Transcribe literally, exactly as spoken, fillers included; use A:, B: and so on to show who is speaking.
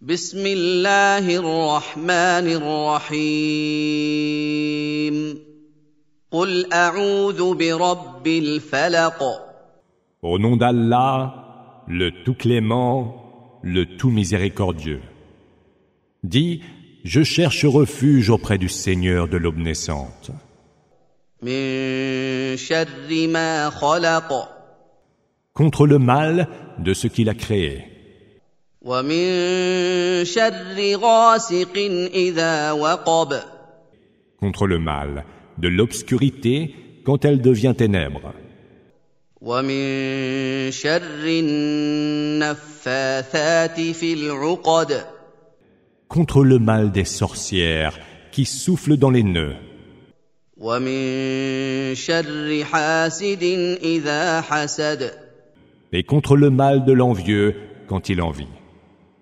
A: بسم الله الرحمن الرحيم قل أعوذ برب الفلق
B: Au nom d'Allah, le tout clément, le tout miséricordieux. Dis, je cherche refuge auprès du Seigneur de l'aube naissante.
A: من شر ما خلق
B: Contre le mal de ce qu'il a créé.
A: ومن شر غاسق إذا وقب
B: Contre le mal de l'obscurité quand elle devient ténèbres.
A: ومن شر النفاثات في العقد
B: Contre le mal des sorcières qui soufflent dans les nœuds.
A: ومن شر حاسد إذا حسد
B: Et contre le mal de l'envieux quand il envie.